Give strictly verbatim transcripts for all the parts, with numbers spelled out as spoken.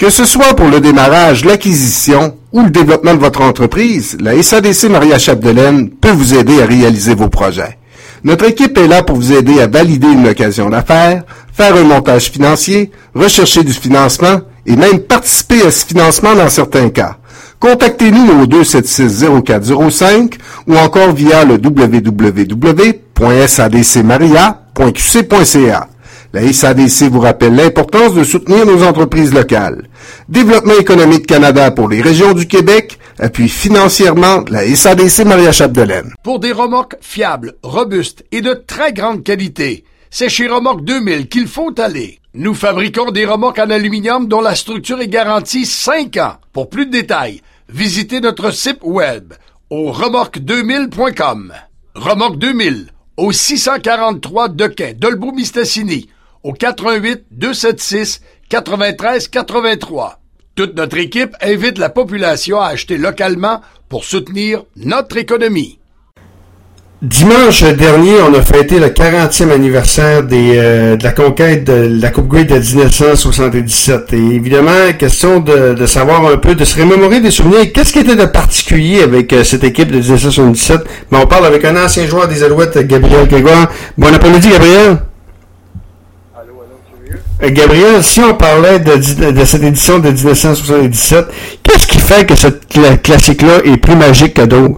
Que ce soit pour le démarrage, l'acquisition ou le développement de votre entreprise, la S A D C Maria-Chapdelaine peut vous aider à réaliser vos projets. Notre équipe est là pour vous aider à valider une occasion d'affaires, faire un montage financier, rechercher du financement et même participer à ce financement dans certains cas. Contactez-nous au deux sept six zéro quatre zéro cinq ou encore via le w w w point s a d c maria point q c point c a. La S A D C vous rappelle l'importance de soutenir nos entreprises locales. Développement économique Canada pour les régions du Québec appuie financièrement la S A D C Maria-Chapdelaine. Pour des remorques fiables, robustes et de très grande qualité, c'est chez Remorque deux mille qu'il faut aller. Nous fabriquons des remorques en aluminium dont la structure est garantie cinq ans. Pour plus de détails, visitez notre site web au remorque deux mille point com. Remorque deux mille au six cent quarante-trois de quai Dolbeau-Mistassini au quatre un huit deux sept six neuf trois huit trois. Toute notre équipe invite la population à acheter localement pour soutenir notre économie. Dimanche dernier, on a fêté le quarantième anniversaire des, euh, de la conquête de la Coupe Grey de dix-neuf cent soixante-dix-sept. Et évidemment, question de, de savoir un peu, de se remémorer des souvenirs. Qu'est-ce qui était de particulier avec euh, cette équipe de dix-neuf cent soixante-dix-sept? Mais on parle avec un ancien joueur des Alouettes, Gabriel Grégoire. Bon après-midi, Gabriel. Allô, allô, c'est mieux? Euh, Gabriel, si on parlait de, de cette édition de dix-neuf cent soixante-dix-sept, qu'est-ce qui fait que cette cl- classique-là est plus magique que d'autres?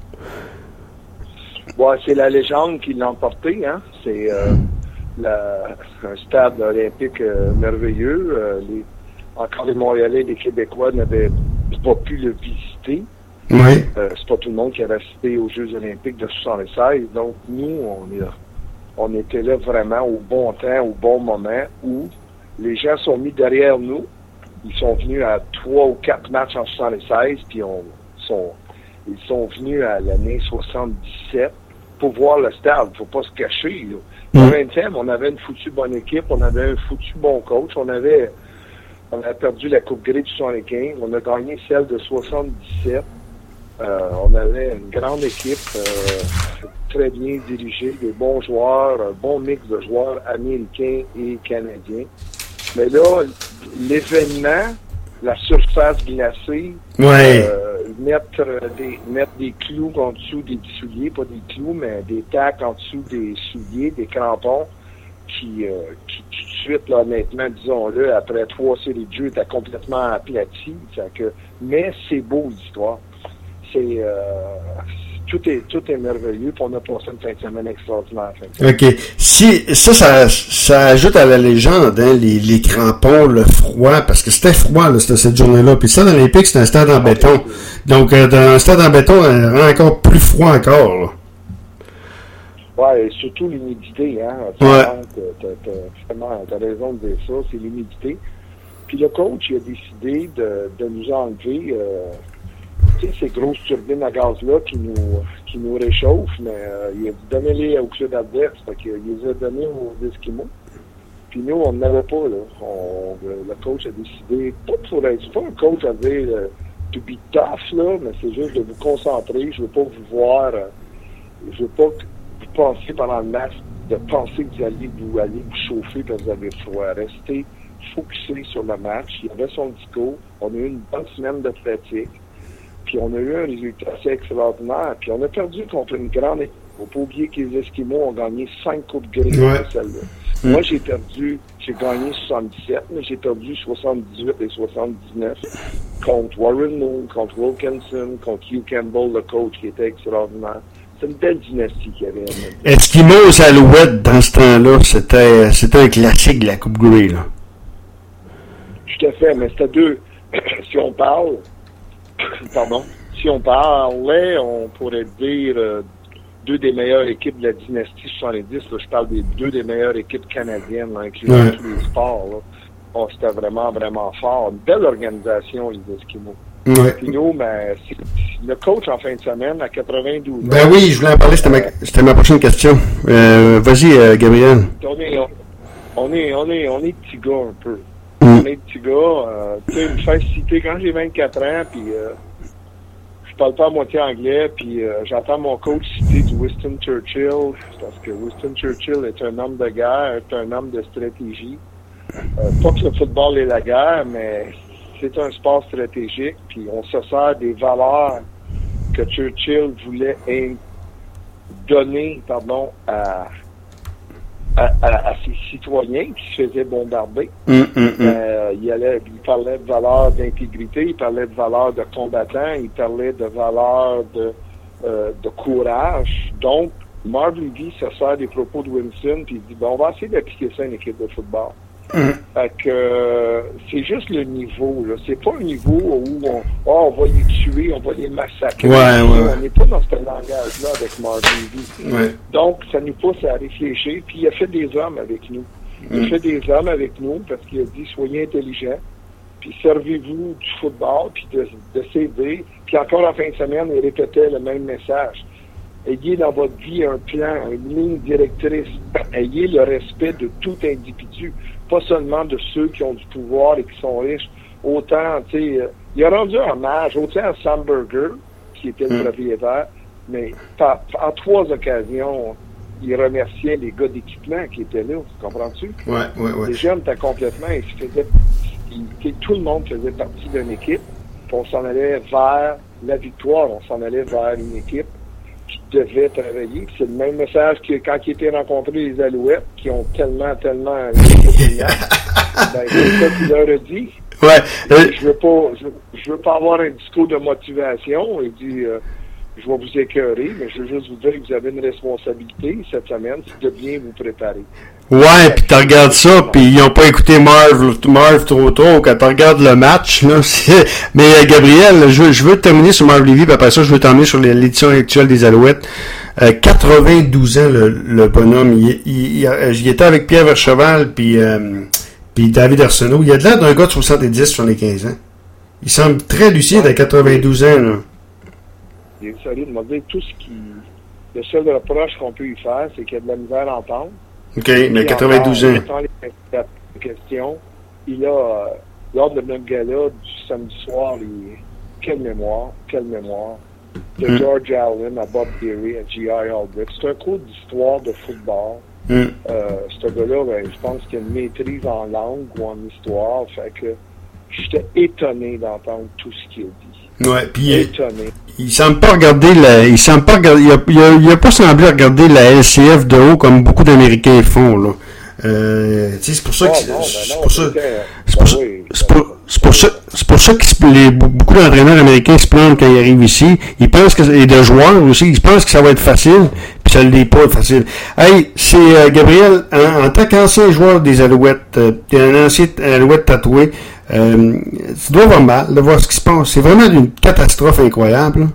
Bon, c'est la légende qui l'a emporté, hein. C'est euh, la, un stade olympique euh, merveilleux. Euh, les, encore les Montréalais, les Québécois n'avaient pas pu le visiter. Oui. Euh, c'est pas tout le monde qui avait assisté aux Jeux olympiques de soixante-seize. Donc, nous, on, est, on était là vraiment au bon temps, au bon moment, où les gens sont mis derrière nous. Ils sont venus à trois ou quatre matchs en soixante-seize, puis on sont, ils sont venus à l'année soixante-dix-sept. Pour voir le stade, faut pas se cacher. Là. En vingtième, on avait une foutue bonne équipe, on avait un foutu bon coach, on avait on a perdu la Coupe Grey de soixante-quinze, on a gagné celle de soixante-dix-sept. Euh, on avait une grande équipe, euh, très bien dirigée, des bons joueurs, un bon mix de joueurs américains et canadiens. Mais là, l'événement, la surface glacée, ouais. euh, mettre, euh, des, mettre des clous en dessous des souliers, pas des clous, mais des tacs en dessous des souliers, des crampons, qui, euh, qui tout de suite, là, honnêtement, disons-le, après trois séries de jeux, était complètement aplati. Que, mais c'est beau, l'histoire. C'est... Euh, Tout est, tout est merveilleux, puis on a passé une fin de semaine extraordinaire. OK. Si, ça, ça, ça ajoute à la légende, hein, les, les crampons, le froid, parce que c'était froid, là, cette, cette journée-là. Puis le stade olympique, c'est un stade en béton. Donc, euh, dans un stade en béton, il rend encore plus froid encore, là. Ouais, et surtout l'humidité, hein. Ouais. T'as, t'as, t'as, t'as raison de dire ça, c'est l'humidité. Puis le coach, il a décidé de, de nous enlever, euh, tu sais, ces grosses turbines à gaz-là qui nous, qui nous réchauffent, mais euh, il a dit donnez-les au club adverse, fait qu'il les a donnés aux Esquimaux. Puis nous, on n'avait pas, là. On, le, le coach a décidé, pas pour être, c'est pas un coach à dire euh, to be tough, là, mais c'est juste de vous concentrer. Je veux pas vous voir, euh, je veux pas que vous pensiez pendant le match, de penser que vous allez vous, aller vous chauffer parce que vous avez froid. Restez focusés sur le match. Il y avait son discours. On a eu une bonne semaine de pratique. Puis on a eu un résultat assez extraordinaire. Puis on a perdu contre une grande équipe. Il ne faut pas oublier que les Esquimaux ont gagné cinq Coupes Grey ouais. de celle-là. Mm. Moi, j'ai perdu, j'ai gagné soixante-dix-sept, mais j'ai perdu soixante-dix-huit et soixante-dix-neuf contre Warren Moon, contre Wilkinson, contre Hugh Campbell, le coach, qui était extraordinaire. C'est une belle dynastie qu'il y avait. Esquimaux Alouettes, dans ce temps-là, c'était, c'était un classique de la Coupe Grey, là. Tout à fait, mais c'était deux. Si on parle, pardon, si on parlait, on pourrait dire euh, deux des meilleures équipes de la dynastie soixante-dix. Là, je parle des deux des meilleures équipes canadiennes, là, incluant ouais. tous les sports. Là. Bon, c'était vraiment, vraiment fort. Une belle organisation, les Esquimaux. Ouais. Puis nous, ben, c'est, le coach en fin de semaine à quatre-vingt-douze ans. Ben oui, je voulais en parler, c'était, ma, c'était ma prochaine question. Euh, vas-y, euh, Gabriel. On est, on est, on est, on est petits gars un peu. Mm. On est petits gars. Euh, tu sais, me faire citer quand j'ai vingt-quatre ans, puis euh, je parle pas à moitié anglais, puis euh, j'entends mon coach citer du Winston Churchill, parce que Winston Churchill est un homme de guerre, est un homme de stratégie. Euh, pas que le football est la guerre, mais c'est un sport stratégique, puis on se sert des valeurs que Churchill voulait in- donner, pardon, à, à, à, à ses citoyens qui se faisaient bombarder. Mm, mm, mm. Euh, il, allait, il parlait de valeurs d'intégrité, il parlait de valeurs de combattant, il parlait de valeurs de, euh, de courage. Donc, Marv Levy se sert des propos de Winston, puis il dit, bon, on va essayer d'appliquer ça à une équipe de football. Mm. Fait que euh, c'est juste le niveau, là. C'est pas un niveau où on, oh, on va les tuer, on va les massacrer. Ouais, ouais, ouais. On n'est pas dans ce langage-là avec Marv Levy. Ouais. Donc, ça nous pousse à réfléchir. Puis il a fait des hommes avec nous. Il a Mm. fait des hommes avec nous parce qu'il a dit, soyez intelligents, puis servez-vous du football, puis de, de s'aider. Puis encore en fin de semaine, il répétait le même message. Ayez dans votre vie un plan, une ligne directrice. Ayez le respect de tout individu, pas seulement de ceux qui ont du pouvoir et qui sont riches. Autant, tu sais, euh, il a rendu hommage autant à Sam Burger, qui était le Mm. propriétaire, mais par, en trois occasions, il remerciait les gars d'équipement qui étaient là. Comprends-tu? Ouais, ouais, ouais. Les jeunes étaient complètement, ils se faisaient, ils- tout le monde faisait partie d'une équipe, puis on s'en allait vers la victoire, on s'en allait vers une équipe qui devait travailler. Puis c'est le même message que quand ils étaient rencontrés les Alouettes, qui ont tellement, tellement ben, c'est ça qu'il leur a dit. Ouais. Euh, Je veux pas, je, je veux pas avoir un discours de motivation. Il dit, euh, je vais vous écœurer, mais je veux juste vous dire que vous avez une responsabilité cette semaine, c'est de bien vous préparer. Ouais, puis tu regardes ça, puis ils ont pas écouté Marv, Marv trop tôt. Quand tu regardes le match, là, c'est... Mais euh, Gabriel, je, je veux terminer sur Marv Levy, puis après ça, je veux t'emmener sur l'édition actuelle des Alouettes. Euh, quatre-vingt-douze ans, le, le bonhomme. Il, il, il, il était avec Pierre Vercheval, puis euh, puis David Arsenault. Il a de l'air d'un gars de soixante-dix, soixante-quinze ans. Il semble très lucide à quatre-vingt-douze ans, là. Il est solide. Il m'a dit tout ce qui... Le seul reproche qu'on peut lui faire, c'est qu'il a de la misère à entendre. OK, mais quatre-vingt-douze ans. Dans les questions, il a, euh, lors de notre gala du samedi soir, il, quelle mémoire, quelle mémoire, de Mm. George Allen à Bob Deary à G I Aldrich. C'est un cours d'histoire de football. Mm. Euh, ce gars-là, ben, je pense qu'il a une maîtrise en langue ou en histoire. Fait que j'étais étonné d'entendre tout ce qu'il a dit. Ouais, puis Étonné. il semble pas regarder la, il semble pas regarder, il a, il a, il a pas semblé regarder la L C F de haut comme beaucoup d'Américains font, là. Euh, tu sais, c'est pour ça que, Ah, non, ben c'est non, pour ça, c'était- c'est ben pour ça, oui, c'est pour, c'est pour ça, c'est pour ça que se- les, beaucoup d'entraîneurs américains se plaignent quand ils arrivent ici. Ils pensent que, et de joueurs aussi, ils pensent que ça va être facile, puis ça ne l'est pas facile. Hey, c'est euh, Gabriel, en, en tant qu'ancien joueur des Alouettes, euh, t'es un ancien Alouette tatoué, euh, tu dois avoir mal de voir ce qui se passe. C'est vraiment une catastrophe incroyable, là.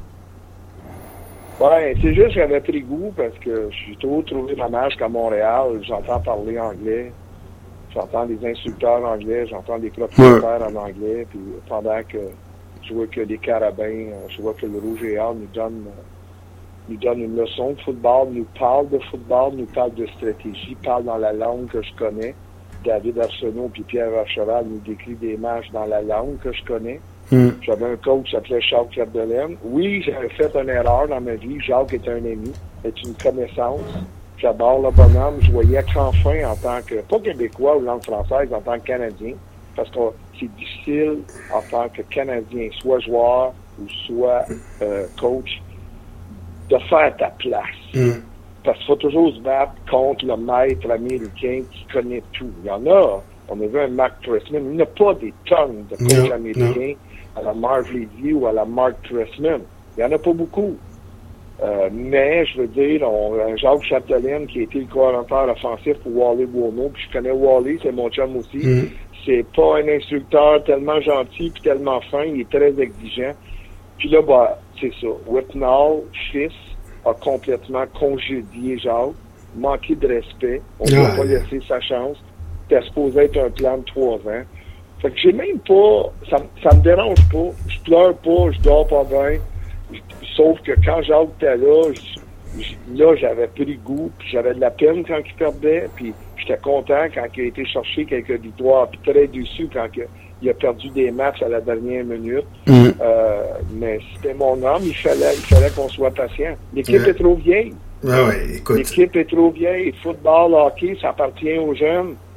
Ouais, c'est juste que j'avais pris goût parce que j'ai toujours trouvé dommage qu'à Montréal, j'entends parler anglais, j'entends des insulteurs anglais, j'entends des propriétaires en anglais, puis pendant que je vois que les Carabins, je vois que le Rouge et Or nous donne, nous donne une leçon de football, nous parle de football, nous parle de stratégie, parle dans la langue que je connais. David Arsenault puis Pierre Vercheval nous décrit des matchs dans la langue que je connais. Mm. J'avais un coach qui s'appelait Jacques Chapdelaine. Oui, j'avais fait une erreur dans ma vie. Jacques est un ami, est une connaissance. J'adore le bonhomme. Je voyais qu'enfin, en tant que, pas québécois ou langue française, en tant que Canadien, parce que c'est difficile en tant que Canadien, soit joueur ou soit euh, coach, de faire ta place. Mm. Parce qu'il faut toujours se battre contre le maître américain qui connaît tout. Il y en a. On a vu un Mark Trestman. Il n'y a pas des tonnes de coachs Non, américains à la Marv Levy ou à la Mark Trestman. Il n'y en a pas beaucoup. Euh, mais, je veux dire, on, Jacques Chapdelaine, qui a été le coordonnateur offensif pour Wally Buono, puis je connais Wally, c'est mon chum aussi. Mm. C'est pas un instructeur tellement gentil puis tellement fin. Il est très exigeant. Puis là, bah, c'est ça. Whitnall, fils, a complètement congédié Jacques, manqué de respect. On ne Ah, doit pas ouais. laisser sa chance. C'était supposé être un plan de trois ans. Fait que j'ai même pas, ça, ça me dérange pas. Je pleure pas, je dors pas bien. Sauf que quand Jacques était là, je- je- là, j'avais pris goût, puis j'avais de la peine quand il perdait, puis j'étais content quand il a été chercher quelques victoires, puis très déçu quand il a, il a perdu des matchs à la dernière minute. Mm. Euh, mais c'était mon homme, il fallait, il fallait qu'on soit patient. L'équipe Ouais. est trop vieille. Ah ouais, écoute. L'équipe est trop vieille. Football, hockey, ça appartient aux jeunes.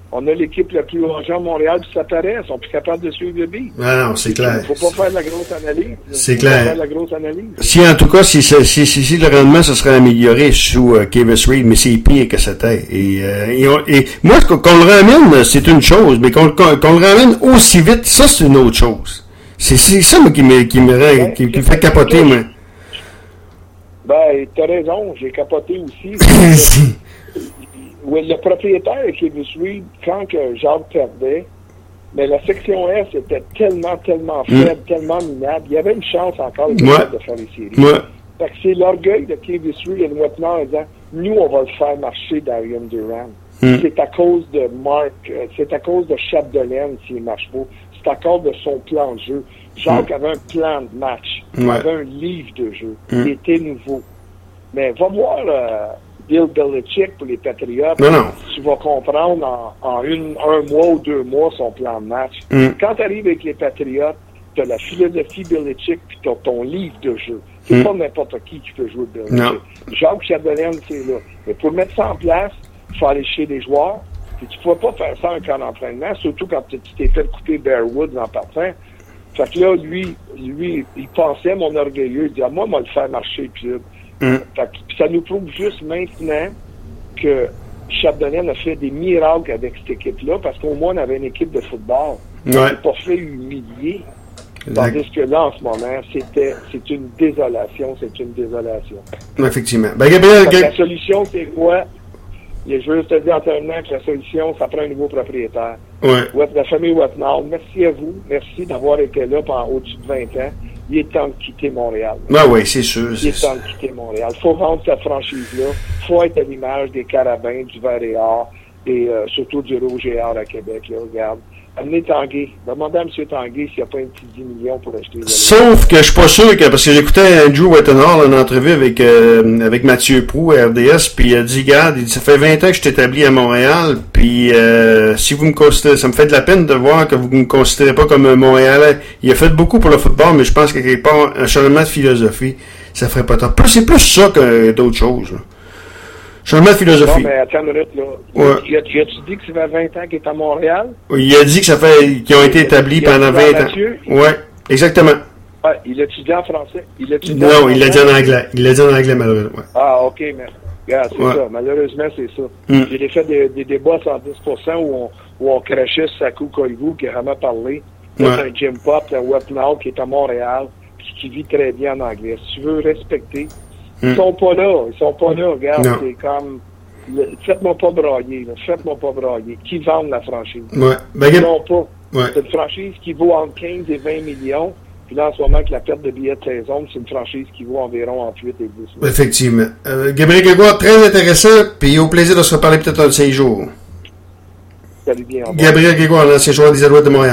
On a l'équipe la plus âgée à Montréal, puis ça paraît, ils sont plus capables de suivre le beat. Ah non, c'est clair. Il faut pas faire de la grosse analyse. C'est faut clair. Pas faire de la grosse analyse. Si, en tout cas, si, si, si, si le rendement se serait amélioré sous euh, Kavis Reed, mais c'est pire que c'était. Et, euh, et, on, et moi, qu'on, qu'on le ramène, c'est une chose, mais qu'on, qu'on, qu'on le ramène aussi vite, ça, c'est une autre chose. C'est, c'est ça, moi, qui me, qui me, Ben, qui, qui me fait capoter, moi. Ben, t'as raison, j'ai capoté aussi. Oui, le propriétaire de Kavis Reed, quand que Jacques perdait, mais la section S était tellement, tellement faible, mm. tellement minable. Il y avait une chance encore de, ouais. de faire les séries. Ouais. Fait que c'est l'orgueil de Kavis Reed et de Wettenhall en disant, nous, on va le faire marcher Darian Durant. Mm. C'est à cause de Mark, euh, c'est à cause de Chapdelaine s'il marche pas. C'est à cause de son plan de jeu. Jacques mm. avait un plan de match. Il ouais. avait un livre de jeu. Mm. Il était nouveau. Mais va voir euh, Bill Belichick pour les Patriots. Non, non. Tu vas comprendre en, en une, un mois ou deux mois son plan de match. Mm. Quand tu arrives avec les Patriots, tu as la philosophie Belichick puis tu as ton livre de jeu. C'est mm. pas n'importe qui qui peut jouer Belichick. Non. Jacques Chapdelaine, c'est là. Mais pour mettre ça en place, il faut aller chez les joueurs. Puis tu ne peux pas faire ça en camp d'entraînement, surtout quand tu t'es fait couper Bear Woods en partant. Fait que là, lui, lui, il pensait, mon orgueilleux, il dit, ah, moi, moi, le faire marcher le club. Mm. Fait que ça nous prouve juste maintenant que Chapdelaine a fait des miracles avec cette équipe-là, parce qu'au moins, on avait une équipe de football. Ouais. On s'est pas fait humilier. Tandis que là, en ce moment, c'était, c'est une désolation, c'est une désolation. Effectivement. Ben, Gabriel, Gab... La solution, c'est quoi? Je veux juste te dire en terminant que la solution, ça prend un nouveau propriétaire. Ouais. La famille Wettenhall, merci à vous. Merci d'avoir été là pendant au-dessus de vingt ans. Il est temps de quitter Montréal. Ben oui, c'est sûr. Il est temps de quitter Montréal. Il faut rendre cette franchise-là. Il faut être à l'image des Carabins, du Vert et Or, et euh, surtout du Rouge et Or à Québec. Là, regarde. Amenez Tanguay. Demandez à M. Tanguay s'il n'y a pas un petit dix millions pour acheter les Sauf que je suis pas sûr que, parce que j'écoutais Andrew Wettenhall en entrevue avec, euh, avec Mathieu Proulx à R D S, puis il a dit, regarde, il dit, ça fait vingt ans que je suis établi à Montréal, puis euh, si vous me considérez, ça me fait de la peine de voir que vous ne me considérez pas comme un Montréalais. Il a fait beaucoup pour le football, mais je pense que quelque part, un changement de philosophie, ça ferait pas tant. C'est plus ça que d'autres choses, là. Changement de philosophie. Non, mais attends une minute, là. Ouais. Il a-tu dit que ça fait vingt ans qu'il est à Montréal? Il a dit que ça fait, qu'ils ont été établis il pendant vingt ans. Mathieu? Ouais, exactement. Ah, il a-tu dit en français? Il a-tu dit non, il l'a dit en anglais. Il l'a dit en anglais, malheureusement. Ouais. Ah, ok, mais, regarde, c'est ouais. ça. Malheureusement, c'est ça. Mm. J'ai fait des, des débats à cent dix pour cent où on, où on crachait Sakou Koivu, qui a vraiment parlé. C'est ouais. un Jim Pop, un Wettenhall qui est à Montréal, puis qui vit très bien en anglais. Si tu veux respecter, mm. ils sont pas là. Ils sont pas là. Regarde, non. C'est comme... Le, faites-moi pas brailler, là. Faites-moi pas brailler. Qui vendent la franchise? Ouais. Ben, non pas. Ouais. C'est une franchise qui vaut entre quinze et vingt millions. Puis là, en ce moment, avec la perte de billets de saison, c'est une franchise qui vaut environ entre huit et dix millions. Effectivement. Euh, Gabriel Grégoire, très intéressant, puis au plaisir de se reparler peut-être un de ces jours. Salut bien. Gabriel Grégoire, l'ancien joueur des Alouettes de Montréal.